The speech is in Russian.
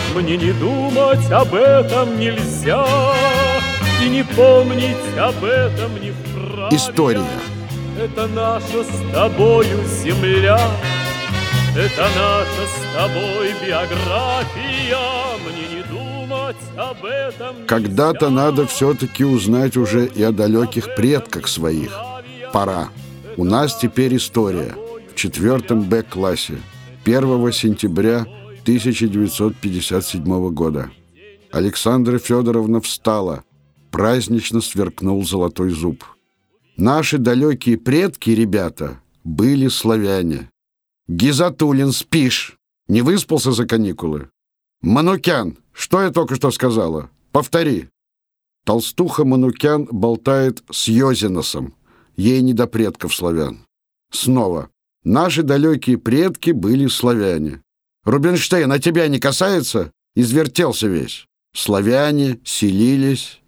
Мне не думать об этом нельзя, и не помнить об этом не вправе. История. Это наша с тобою земля, это наша с тобой биография. Мне не думать об этом нельзя. Когда-то надо все-таки узнать уже и о далеких предках своих. Пора. У нас теперь история. В 4 Б-классе. 1 сентября 1957 года. Александра Федоровна встала. Празднично сверкнул золотой зуб. Наши далекие предки, ребята, были славяне. Гизатуллин, спишь? Не выспался за каникулы? Манукян, что я только что сказала? Повтори. Толстуха Манукян болтает с Йозиносом. Ей не до предков славян. Снова. Наши далекие предки были славяне. Рубинштейн, а тебя не касается? Извертелся весь. Славяне селились